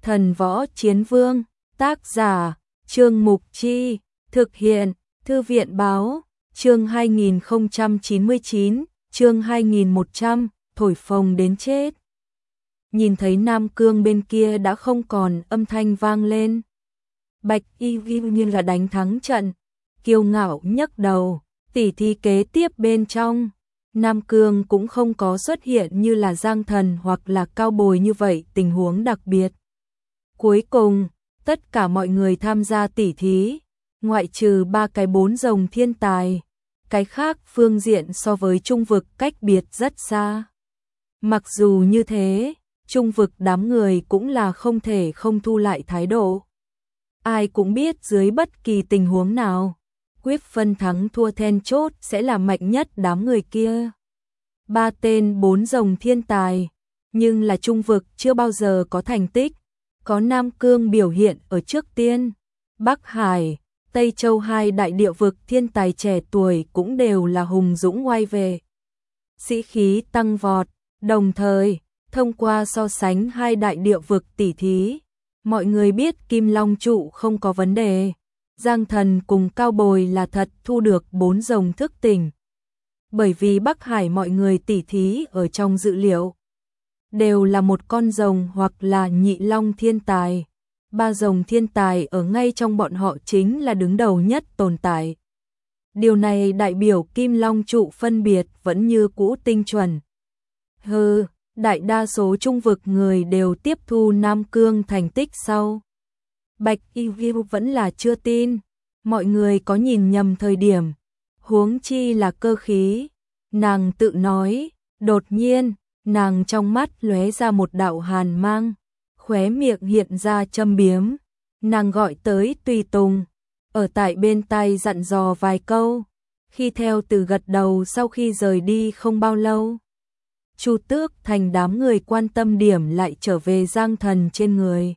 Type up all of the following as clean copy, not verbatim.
Thần võ chiến vương, tác giả, Trương Mục Chi, thực hiện, Thư viện báo, chương 2099, chương 2100, thổi phồng đến chết. Nhìn thấy Nam Cương bên kia đã không còn âm thanh vang lên. Bạch Y như là đánh thắng trận, kiêu ngạo nhấc đầu, tỉ thí kế tiếp bên trong. Nam Cương cũng không có xuất hiện như là Giang Thần hoặc là Cao Bồi như vậy tình huống đặc biệt. Cuối cùng, tất cả mọi người tham gia tỉ thí, ngoại trừ 3 cái 4 rồng thiên tài, cái khác phương diện so với trung vực cách biệt rất xa. Mặc dù như thế, trung vực đám người cũng là không thể không thu lại thái độ. Ai cũng biết dưới bất kỳ tình huống nào, quyết phân thắng thua then chốt sẽ là mạnh nhất đám người kia. 3 tên 4 rồng thiên tài, nhưng là trung vực chưa bao giờ có thành tích, có Nam Cương biểu hiện ở trước tiên. Bắc Hải, Tây Châu hai đại địa vực thiên tài trẻ tuổi cũng đều là hùng dũng quay về. Sĩ khí tăng vọt, đồng thời, thông qua so sánh hai đại địa vực tỉ thí, mọi người biết Kim Long trụ không có vấn đề. Giang Thần cùng Cao Bồi là thật thu được 4 rồng thức tỉnh. Bởi vì Bắc Hải mọi người tỉ thí ở trong dự liệu đều là một con rồng hoặc là nhị long thiên tài. 3 rồng thiên tài ở ngay trong bọn họ chính là đứng đầu nhất tồn tại. Điều này đại biểu Kim Long trụ phân biệt vẫn như cũ tinh chuẩn. Đại đa số trung vực người đều tiếp thu Nam Cương thành tích sau. Bạch Y vẫn là chưa tin, mọi người có nhìn nhầm thời điểm, huống chi là cơ khí. Nàng tự nói, đột nhiên, nàng trong mắt lóe ra một đạo hàn mang, khóe miệng hiện ra châm biếm. Nàng gọi tới tùy tùng, ở tại bên tai dặn dò vài câu, khi theo từ gật đầu sau khi rời đi không bao lâu. Chu Tước Thành đám người quan tâm điểm lại trở về Giang Thần trên người.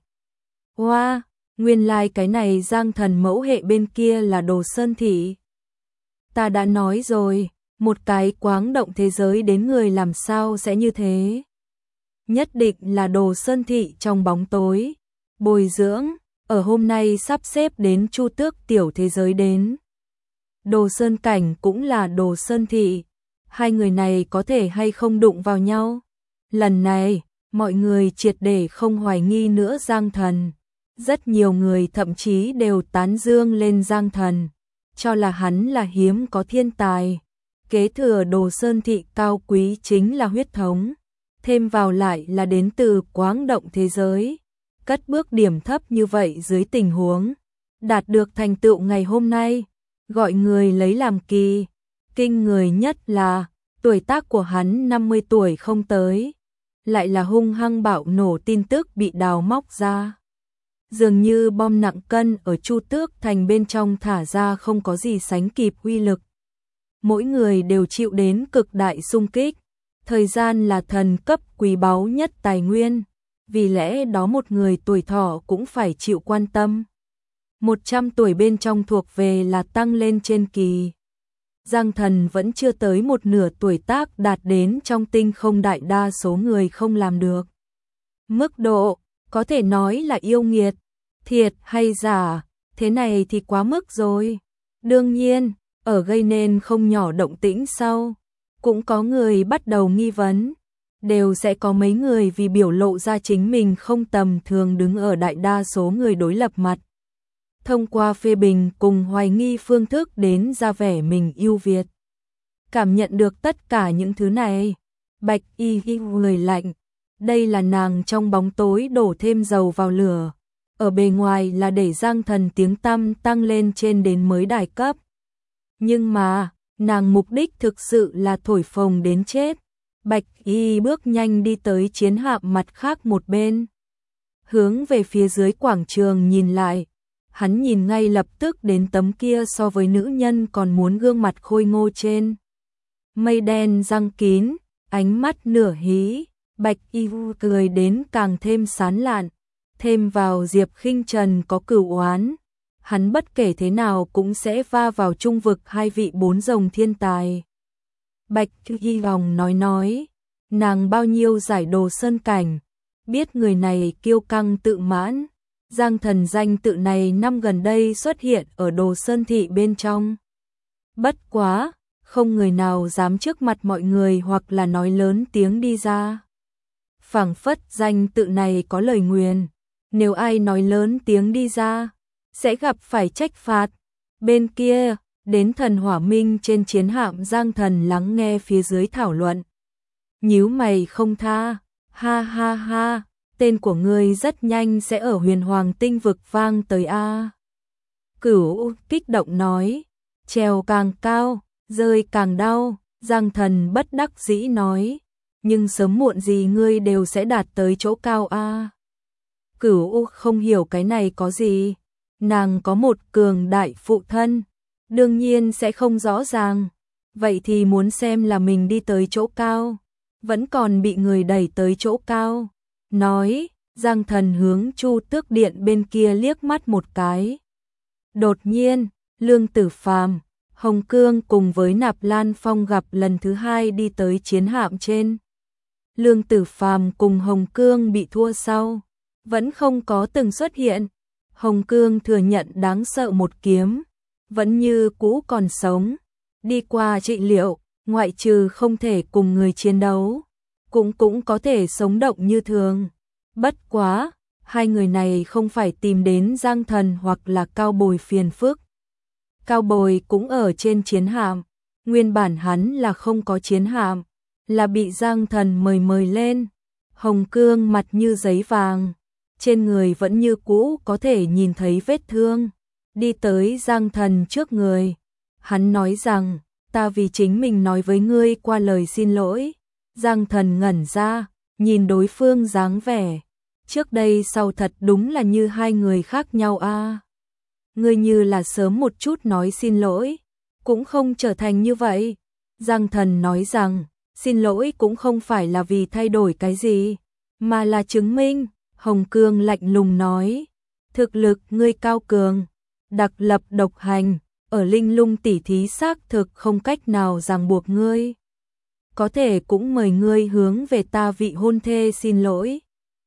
Wow, nguyên lai cái này Giang Thần mẫu hệ bên kia là Đồ Sơn Thị. Ta đã nói rồi, một cái quáng động thế giới đến người làm sao sẽ như thế. Nhất định là Đồ Sơn Thị trong bóng tối, bồi dưỡng, ở hôm nay sắp xếp đến Chu Tước tiểu thế giới đến. Đồ Sơn Cảnh cũng là Đồ Sơn Thị. Hai người này có thể hay không đụng vào nhau. Lần này, mọi người triệt để không hoài nghi nữa Giang Thần. Rất nhiều người thậm chí đều tán dương lên Giang Thần, cho là hắn là hiếm có thiên tài. Kế thừa Đồ Sơn Thị cao quý chính là huyết thống, thêm vào lại là đến từ quáng động thế giới. Cất bước điểm thấp như vậy dưới tình huống đạt được thành tựu ngày hôm nay, gọi người lấy làm kỳ. Kinh người nhất là, tuổi tác của hắn 50 tuổi không tới, lại là hung hăng bạo nổ tin tức bị đào móc ra. Dường như bom nặng cân ở Chu Tước Thành bên trong thả ra không có gì sánh kịp uy lực. Mỗi người đều chịu đến cực đại xung kích, thời gian là thần cấp quý báu nhất tài nguyên, vì lẽ đó một người tuổi thọ cũng phải chịu quan tâm. 100 tuổi bên trong thuộc về là tăng lên trên kỳ. Giang Thần vẫn chưa tới một nửa tuổi tác đạt đến trong tinh không đại đa số người không làm được. Mức độ, có thể nói là yêu nghiệt, thiệt hay giả, thế này thì quá mức rồi. Đương nhiên, ở gây nên không nhỏ động tĩnh sau, cũng có người bắt đầu nghi vấn, đều sẽ có mấy người vì biểu lộ ra chính mình không tầm thường đứng ở đại đa số người đối lập mặt. Thông qua phê bình cùng hoài nghi phương thức đến ra vẻ mình ưu việt. Cảm nhận được tất cả những thứ này, Bạch Y người lạnh, đây là nàng trong bóng tối đổ thêm dầu vào lửa. Ở bề ngoài là để Giang Thần tiếng tăm tăng lên trên đến mới đài cấp. Nhưng mà, nàng mục đích thực sự là thổi phồng đến chết. Bạch Y bước nhanh đi tới chiến hạm mặt khác một bên, hướng về phía dưới quảng trường nhìn lại. Hắn nhìn ngay lập tức đến tấm kia so với nữ nhân còn muốn gương mặt khôi ngô trên. Mây đen răng kín, ánh mắt nửa hí, Bạch Y cười đến càng thêm sán lạn, thêm vào Diệp Khinh Trần có cửu oán, hắn bất kể thế nào cũng sẽ va vào trung vực hai vị 4 rồng thiên tài. Bạch Y lòng nói, nàng bao nhiêu giải Đồ Sơn Cảnh, biết người này kiêu căng tự mãn. Giang Thần danh tự này năm gần đây xuất hiện ở Đồ Sơn thị bên trong. Bất quá, không người nào dám trước mặt mọi người hoặc là nói lớn tiếng đi ra. Phảng phất danh tự này có lời nguyền, nếu ai nói lớn tiếng đi ra, sẽ gặp phải trách phạt. Bên kia, đến Thần Hỏa Minh trên chiến hạm, Giang Thần lắng nghe phía dưới thảo luận. Nhíu mày không tha, ha ha ha, tên của ngươi rất nhanh sẽ ở Huyền Hoàng Tinh vực vang tới a. Cửu kích động nói, trèo càng cao, rơi càng đau. Giang Thần bất đắc dĩ nói, nhưng sớm muộn gì ngươi đều sẽ đạt tới chỗ cao a. Cửu không hiểu cái này có gì, nàng có một cường đại phụ thân, đương nhiên sẽ không rõ ràng. Vậy thì muốn xem là mình đi tới chỗ cao, vẫn còn bị người đẩy tới chỗ cao. Nói, Giang Thần hướng Chu Tước Điện bên kia liếc mắt một cái. Đột nhiên, Lương Tử Phàm, Hồng Cương cùng với Nạp Lan Phong gặp lần thứ hai đi tới chiến hạm trên. Lương Tử Phàm cùng Hồng Cương bị thua sau, vẫn không có từng xuất hiện. Hồng Cương thừa nhận đáng sợ một kiếm, vẫn như cũ còn sống. Đi qua trị liệu, ngoại trừ không thể cùng người chiến đấu, cũng có thể sống động như thường. Bất quá, hai người này không phải tìm đến Giang Thần hoặc là Cao Bồi phiền phức. Cao Bồi cũng ở trên chiến hạm, nguyên bản hắn là không có chiến hạm, là bị Giang Thần mời lên. Hồng Cương mặt như giấy vàng, trên người vẫn như cũ có thể nhìn thấy vết thương, đi tới Giang Thần trước người. Hắn nói rằng, ta vì chính mình nói với ngươi qua lời xin lỗi. Giang Thần ngẩn ra, nhìn đối phương dáng vẻ, trước đây sau thật đúng là như hai người khác nhau a. Ngươi như là sớm một chút nói xin lỗi, cũng không trở thành như vậy. Giang Thần nói rằng, xin lỗi cũng không phải là vì thay đổi cái gì, mà là chứng minh. Hồng Cương lạnh lùng nói, thực lực ngươi cao cường, đặc lập độc hành, ở Linh Lung tỉ thí xác thực không cách nào ràng buộc ngươi. Có thể cũng mời ngươi hướng về ta vị hôn thê xin lỗi.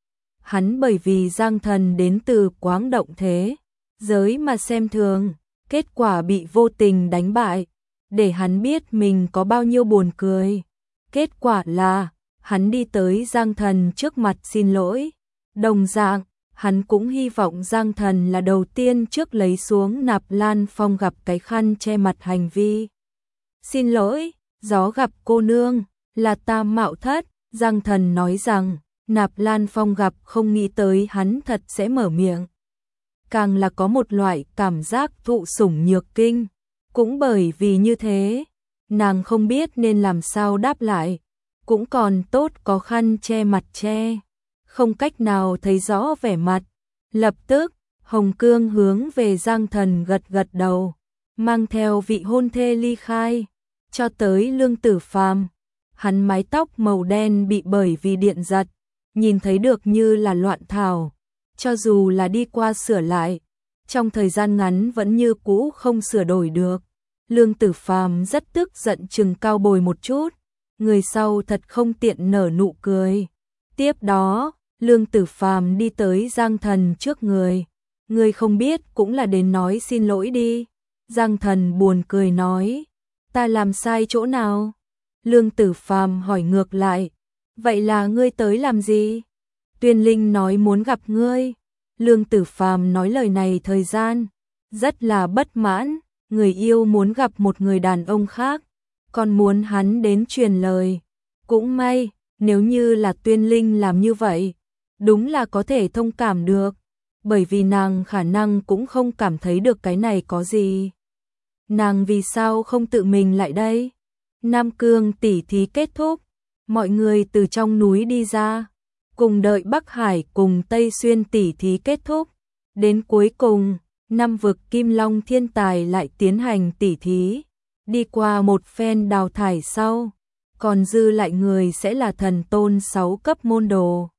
Hắn bởi vì Giang Thần đến từ Quáng Động thế giới mà xem thường, kết quả bị vô tình đánh bại, để hắn biết mình có bao nhiêu buồn cười. Kết quả là, hắn đi tới Giang Thần trước mặt xin lỗi. Đồng dạng, hắn cũng hy vọng Giang Thần là đầu tiên trước lấy xuống Nạp Lan Phong gặp cái khăn che mặt hành vi. Xin lỗi, gió gặp cô nương, là ta mạo thất. Giang Thần nói rằng, Nạp Lan Phong gặp không nghĩ tới hắn thật sẽ mở miệng. Càng là có một loại cảm giác thụ sủng nhược kinh. Cũng bởi vì như thế, nàng không biết nên làm sao đáp lại. Cũng còn tốt có khăn che mặt che, không cách nào thấy rõ vẻ mặt. Lập tức, Hồng Cương hướng về Giang Thần gật gật đầu, mang theo vị hôn thê ly khai, cho tới Lương Tử Phàm. Hắn mái tóc màu đen bị bởi vì điện giật, nhìn thấy được như là loạn thảo, cho dù là đi qua sửa lại, trong thời gian ngắn vẫn như cũ không sửa đổi được. Lương Tử Phàm rất tức giận chừng Cao Bồi một chút, người sau thật không tiện nở nụ cười. Tiếp đó, Lương Tử Phàm đi tới Giang Thần trước người. Người không biết cũng là đến nói xin lỗi đi. Giang Thần buồn cười nói, ta làm sai chỗ nào? Lương Tử Phàm hỏi ngược lại, vậy là ngươi tới làm gì? Tuyên Linh nói muốn gặp ngươi. Lương Tử Phàm nói lời này thời gian rất là bất mãn, người yêu muốn gặp một người đàn ông khác, còn muốn hắn đến truyền lời. Cũng may, nếu như là Tuyên Linh làm như vậy, đúng là có thể thông cảm được, bởi vì nàng khả năng cũng không cảm thấy được cái này có gì. Nàng vì sao không tự mình lại đây? Nam Cương tỉ thí kết thúc, mọi người từ trong núi đi ra, cùng đợi Bắc Hải cùng Tây Xuyên tỉ thí kết thúc. Đến cuối cùng, năm vực Kim Long thiên tài lại tiến hành tỉ thí, đi qua một phen đào thải sau, còn dư lại người sẽ là thần tôn 6 cấp môn đồ.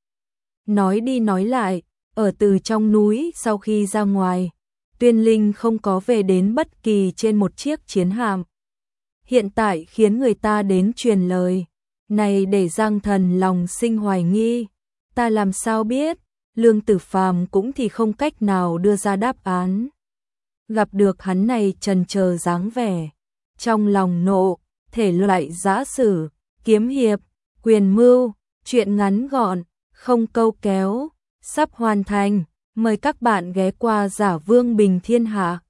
Nói đi nói lại, ở từ trong núi sau khi ra ngoài, Tuyên Linh không có về đến bất kỳ trên một chiếc chiến hạm. Hiện tại khiến người ta đến truyền lời, này để Giang Thần lòng sinh hoài nghi, Ta làm sao biết? Lương Tử Phàm cũng thì không cách nào đưa ra đáp án. Gặp được hắn này trần chờ dáng vẻ, trong lòng nộ, thể loại giã sử, kiếm hiệp, quyền mưu, truyện ngắn gọn, không câu kéo, sắp hoàn thành. Mời các bạn ghé qua Giả Vương Bình Thiên Hạ.